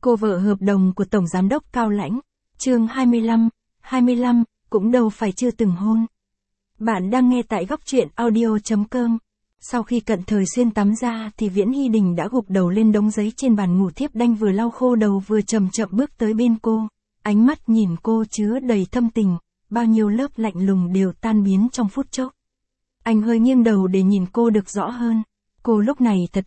Cô vợ hợp đồng của Tổng Giám đốc Cao Lãnh. Chương 25, cũng đâu phải chưa từng hôn. Bạn đang nghe tại góc truyện audio.com. Sau khi Cận Thời Xuyên tắm ra thì Viễn Hy Đình đã gục đầu lên đống giấy trên bàn ngủ, Thiếp Đanh vừa lau khô đầu vừa chậm chậm bước tới bên cô. Ánh mắt nhìn cô chứa đầy thâm tình, bao nhiêu lớp lạnh lùng đều tan biến trong phút chốc. Anh hơi nghiêng đầu để nhìn cô được rõ hơn. Cô lúc này thật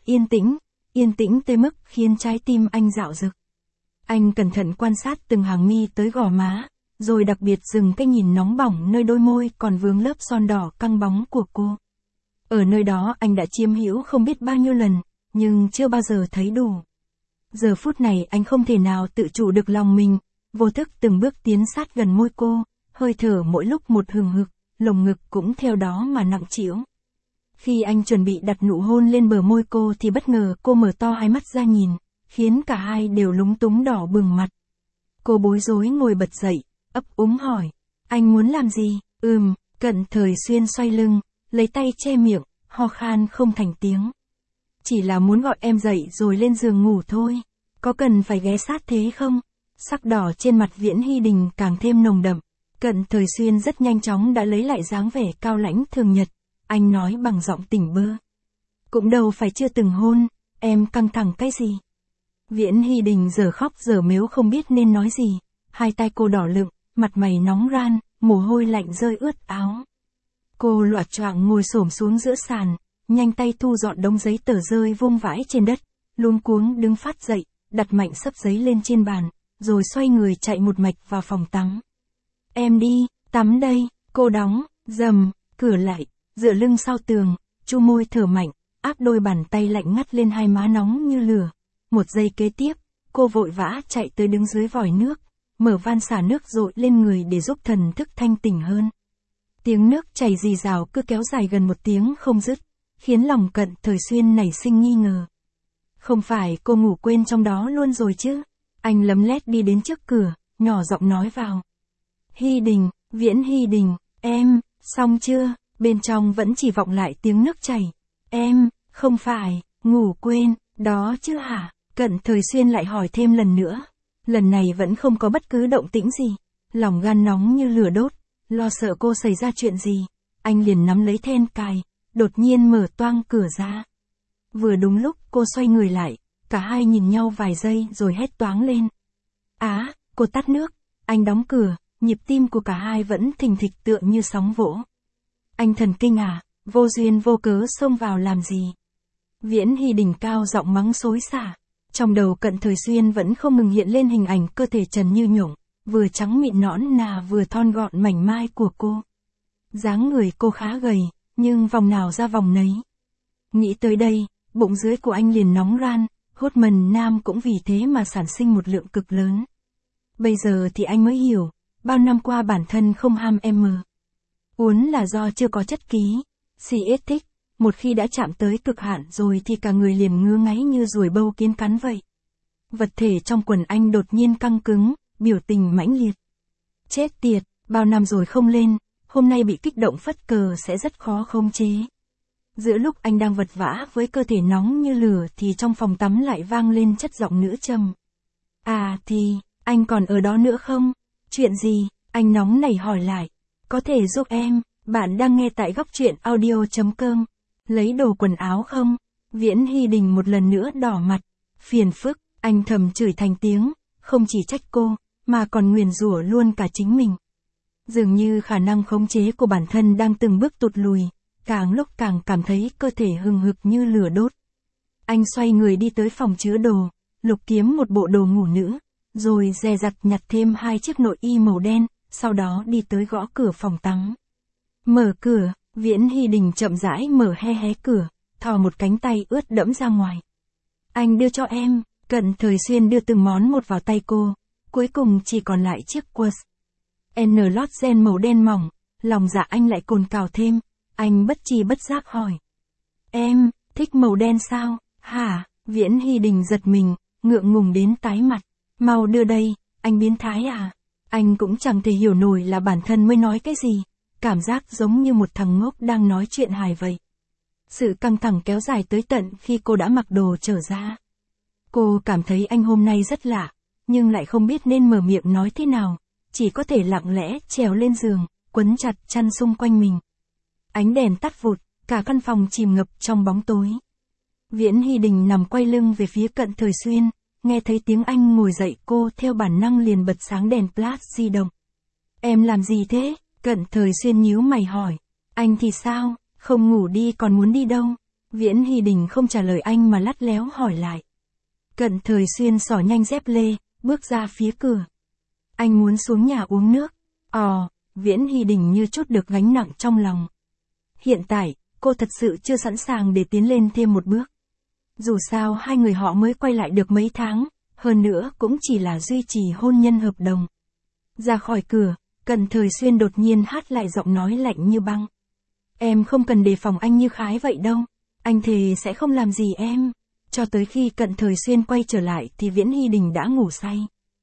yên tĩnh tới mức khiến trái tim anh dạo dực. Anh cẩn thận quan sát từng hàng mi tới gò má, rồi đặc biệt dừng cái nhìn nóng bỏng nơi đôi môi còn vương lớp son đỏ căng bóng của cô. Ở nơi đó anh đã chiếm hữu không biết bao nhiêu lần, nhưng chưa bao giờ thấy đủ. Giờ phút này anh không thể nào tự chủ được lòng mình, vô thức từng bước tiến sát gần môi cô, hơi thở mỗi lúc một hừng hực, lồng ngực cũng theo đó mà nặng trĩu. Khi anh chuẩn bị đặt nụ hôn lên bờ môi cô thì bất ngờ cô mở to hai mắt ra nhìn, khiến cả hai đều lúng túng đỏ bừng mặt. Cô bối rối ngồi bật dậy, ấp úng hỏi, anh muốn làm gì? Cận Thời Xuyên xoay lưng, lấy tay che miệng, ho khan không thành tiếng. Chỉ là muốn gọi em dậy rồi lên giường ngủ thôi, có cần phải ghé sát thế không? Sắc đỏ trên mặt Viễn Hy Đình càng thêm nồng đậm. Cận Thời Xuyên rất nhanh chóng đã lấy lại dáng vẻ cao lãnh thường nhật, anh nói bằng giọng tỉnh bơ. Cũng đâu phải chưa từng hôn, em căng thẳng cái gì? Viễn Hy Đình giờ khóc giờ mếu không biết nên nói gì, hai tay cô đỏ lựng, mặt mày nóng ran, mồ hôi lạnh rơi ướt áo. Cô loạng choạng ngồi xổm xuống giữa sàn, nhanh tay thu dọn đống giấy tờ rơi vung vãi trên đất, luống cuống đứng phát dậy, đặt mạnh xấp giấy lên trên bàn, rồi xoay người chạy một mạch vào phòng tắm. Em đi, tắm đây, cô đóng, rầm, cửa lại, dựa lưng sau tường, chu môi thở mạnh, áp đôi bàn tay lạnh ngắt lên hai má nóng như lửa. Một giây kế tiếp, cô vội vã chạy tới đứng dưới vòi nước, mở van xả nước dội lên người để giúp thần thức thanh tỉnh hơn. Tiếng nước chảy rì rào cứ kéo dài gần một tiếng không dứt, khiến lòng Cận Thời Xuyên nảy sinh nghi ngờ. Không phải cô ngủ quên trong đó luôn rồi chứ? Anh lấm lét đi đến trước cửa, nhỏ giọng nói vào. Hy Đình, Viễn Hy Đình, em, xong chưa? Bên trong vẫn chỉ vọng lại tiếng nước chảy. Em, không phải, ngủ quên, đó chứ hả? Cận Thời Xuyên lại hỏi thêm lần nữa. Lần này vẫn không có bất cứ động tĩnh gì. Lòng gan nóng như lửa đốt, lo sợ cô xảy ra chuyện gì. Anh liền nắm lấy then cài, đột nhiên mở toang cửa ra. Vừa đúng lúc cô xoay người lại, cả hai nhìn nhau vài giây rồi hét toáng lên. Á, cô tắt nước, anh đóng cửa, nhịp tim của cả hai vẫn thình thịch tựa như sóng vỗ. Anh thần kinh à, vô duyên vô cớ xông vào làm gì? Viễn Hy Đình cao giọng mắng xối xả. Trong đầu Cận Thời Xuyên vẫn không ngừng hiện lên hình ảnh cơ thể trần như nhộng, vừa trắng mịn nõn nà vừa thon gọn mảnh mai của cô. Dáng người cô khá gầy, nhưng vòng nào ra vòng nấy. Nghĩ tới đây, bụng dưới của anh liền nóng ran, hốt mần nam cũng vì thế mà sản sinh một lượng cực lớn. Bây giờ thì anh mới hiểu, bao năm qua bản thân không ham em uốn là do chưa có chất ký, CS thích, một khi đã chạm tới cực hạn rồi thì cả người liền ngứa ngáy như ruồi bâu kiến cắn vậy. Vật thể trong quần anh đột nhiên căng cứng, biểu tình mãnh liệt. Chết tiệt, bao năm rồi không lên, hôm nay bị kích động phất cờ sẽ rất khó khống chế. Giữa lúc anh đang vật vã với cơ thể nóng như lửa thì trong phòng tắm lại vang lên chất giọng nữ trầm. À thì, anh còn ở đó nữa không? Chuyện gì? Anh nóng nảy hỏi lại. Có thể giúp em, bạn đang nghe tại góc truyện audio.com. Lấy đồ quần áo không? Viễn Hy Đình một lần nữa đỏ mặt. Phiền phức, anh thầm chửi thành tiếng, không chỉ trách cô, mà còn nguyền rủa luôn cả chính mình. Dường như khả năng khống chế của bản thân đang từng bước tụt lùi, càng lúc càng cảm thấy cơ thể hừng hực như lửa đốt. Anh xoay người đi tới phòng chứa đồ, lục kiếm một bộ đồ ngủ nữ, rồi dè dặt nhặt thêm 2 chiếc nội y màu đen, sau đó đi tới gõ cửa phòng tắm. Mở cửa, Viễn Hy Đình chậm rãi mở hé cửa, thò một cánh tay ướt đẫm ra ngoài. Anh đưa cho em. Cận Thời Xuyên đưa từng món một vào tay cô, cuối cùng chỉ còn lại chiếc quần lót gen màu đen mỏng, lòng dạ anh lại cồn cào thêm, anh bất tri bất giác hỏi. Em, thích màu đen sao? Hả? Viễn Hy Đình giật mình, ngượng ngùng đến tái mặt. Mau đưa đây, anh biến thái à? Anh cũng chẳng thể hiểu nổi là bản thân mới nói cái gì, cảm giác giống như một thằng ngốc đang nói chuyện hài vậy. Sự căng thẳng kéo dài tới tận khi cô đã mặc đồ trở ra. Cô cảm thấy anh hôm nay rất lạ, nhưng lại không biết nên mở miệng nói thế nào, chỉ có thể lặng lẽ trèo lên giường, quấn chặt chăn xung quanh mình. Ánh đèn tắt vụt, cả căn phòng chìm ngập trong bóng tối. Viễn Hy Đình nằm quay lưng về phía Cận Thời Xuyên, nghe thấy tiếng anh ngồi dậy cô theo bản năng liền bật sáng đèn flash di động. Em làm gì thế? Cận Thời Xuyên nhíu mày hỏi. Anh thì sao, không ngủ đi còn muốn đi đâu? Viễn Hy Đình không trả lời anh mà lắt léo hỏi lại. Cận Thời Xuyên xỏ nhanh dép lê, bước ra phía cửa. Anh muốn xuống nhà uống nước. Viễn Hy Đình như trút được gánh nặng trong lòng. Hiện tại, cô thật sự chưa sẵn sàng để tiến lên thêm một bước. Dù sao hai người họ mới quay lại được mấy tháng, hơn nữa cũng chỉ là duy trì hôn nhân hợp đồng. Ra khỏi cửa, Cận Thời Xuyên đột nhiên hát lại giọng nói lạnh như băng. Em không cần đề phòng anh như Khái vậy đâu, anh thề sẽ không làm gì em. Cho tới khi Cận Thời Xuyên quay trở lại thì Viễn Hy Đình đã ngủ say.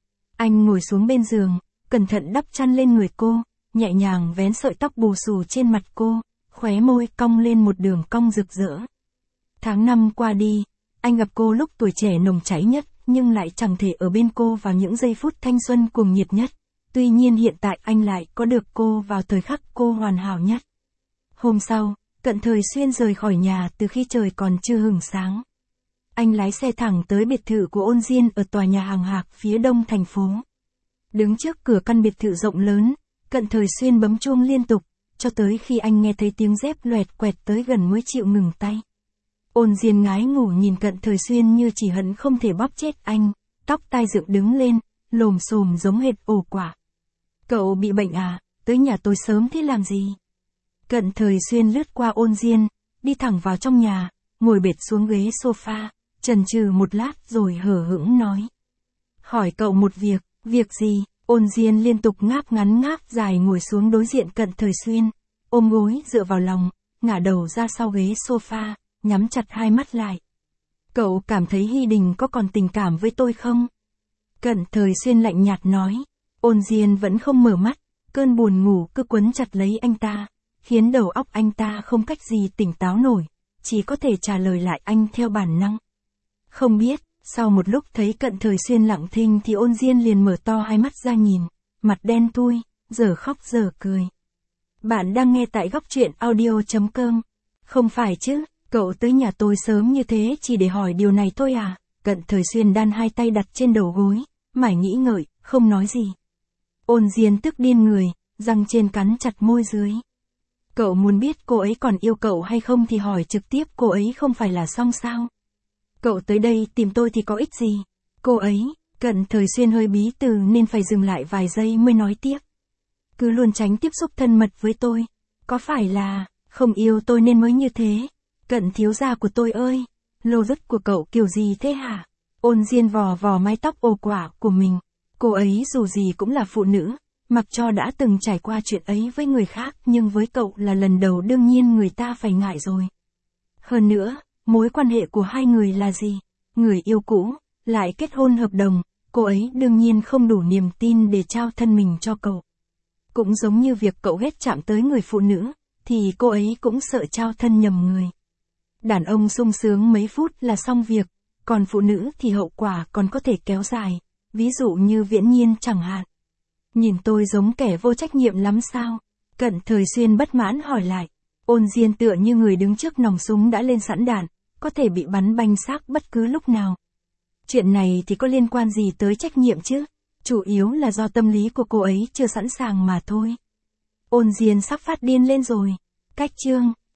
Anh ngồi xuống bên giường, cẩn thận đắp chăn lên người cô, nhẹ nhàng vén sợi tóc bù xù trên mặt cô, khóe môi cong lên một đường cong rực rỡ. Tháng năm qua đi, anh gặp cô lúc tuổi trẻ nồng cháy nhất, nhưng lại chẳng thể ở bên cô vào những giây phút thanh xuân cuồng nhiệt nhất. Tuy nhiên hiện tại anh lại có được cô vào thời khắc cô hoàn hảo nhất. Hôm sau, Cận Thời Xuyên rời khỏi nhà từ khi trời còn chưa hửng sáng. Anh lái xe thẳng tới biệt thự của Ôn Diên ở tòa nhà hàng Hạc phía đông thành phố. Đứng trước cửa căn biệt thự rộng lớn, Cận Thời Xuyên bấm chuông liên tục, cho tới khi anh nghe thấy tiếng dép loẹt quẹt tới gần mới chịu ngừng tay. Ôn Diên ngái ngủ nhìn Cận Thời Xuyên như chỉ hận không thể bóp chết anh, tóc tai dựng đứng lên, lồm xồm giống hệt ổ quả. Cậu bị bệnh à, tới nhà tôi sớm thế làm gì? Cận Thời Xuyên lướt qua Ôn Diên, đi thẳng vào trong nhà, ngồi bệt xuống ghế sofa, chần chừ một lát rồi hờ hững nói. Hỏi cậu một việc gì? Ôn Diên liên tục ngáp ngắn ngáp dài ngồi xuống đối diện Cận Thời Xuyên, ôm gối dựa vào lòng, ngả đầu ra sau ghế sofa, nhắm chặt hai mắt lại. Cậu cảm thấy Hy Đình có còn tình cảm với tôi không? Cận Thời Xuyên lạnh nhạt nói. Ôn Diên vẫn không mở mắt, cơn buồn ngủ cứ quấn chặt lấy anh ta, khiến đầu óc anh ta không cách gì tỉnh táo nổi, chỉ có thể trả lời lại anh theo bản năng. Không biết, sau một lúc thấy Cận Thời Xuyên lặng thinh thì Ôn Diên liền mở to hai mắt ra nhìn, mặt đen thui, giờ khóc giờ cười. Bạn đang nghe tại góc truyện audio.com. Không phải chứ, cậu tới nhà tôi sớm như thế chỉ để hỏi điều này thôi à? Cận Thời Xuyên đan hai tay đặt trên đầu gối, mải nghĩ ngợi, không nói gì. Ôn Diên tức điên người, răng trên cắn chặt môi dưới. Cậu muốn biết cô ấy còn yêu cậu hay không thì hỏi trực tiếp cô ấy không phải là xong sao? Cậu tới đây tìm tôi thì có ích gì? Cô ấy, Cận Thời Xuyên hơi bí từ nên phải dừng lại vài giây mới nói tiếp. Cứ luôn tránh tiếp xúc thân mật với tôi. Có phải là, không yêu tôi nên mới như thế? Cận thiếu gia của tôi ơi, lô rất của cậu kiểu gì thế hả? Ôn Diên vò vò mái tóc ồ quả của mình. Cô ấy dù gì cũng là phụ nữ, mặc cho đã từng trải qua chuyện ấy với người khác nhưng với cậu là lần đầu đương nhiên người ta phải ngại rồi. Hơn nữa, mối quan hệ của hai người là gì? Người yêu cũ, lại kết hôn hợp đồng, cô ấy đương nhiên không đủ niềm tin để trao thân mình cho cậu. Cũng giống như việc cậu ghét chạm tới người phụ nữ, thì cô ấy cũng sợ trao thân nhầm người. Đàn ông sung sướng mấy phút là xong việc, còn phụ nữ thì hậu quả còn có thể kéo dài, ví dụ như Viễn Nhiên chẳng hạn. Nhìn tôi giống kẻ vô trách nhiệm lắm sao? Cận Thời Xuyên bất mãn hỏi lại. Ôn Diên tựa như người đứng trước nòng súng đã lên sẵn đạn, có thể bị bắn banh xác bất cứ lúc nào. Chuyện này thì có liên quan gì tới trách nhiệm chứ? Chủ yếu là do tâm lý của cô ấy chưa sẵn sàng mà thôi. Ôn Diên sắp phát điên lên rồi. Cách chương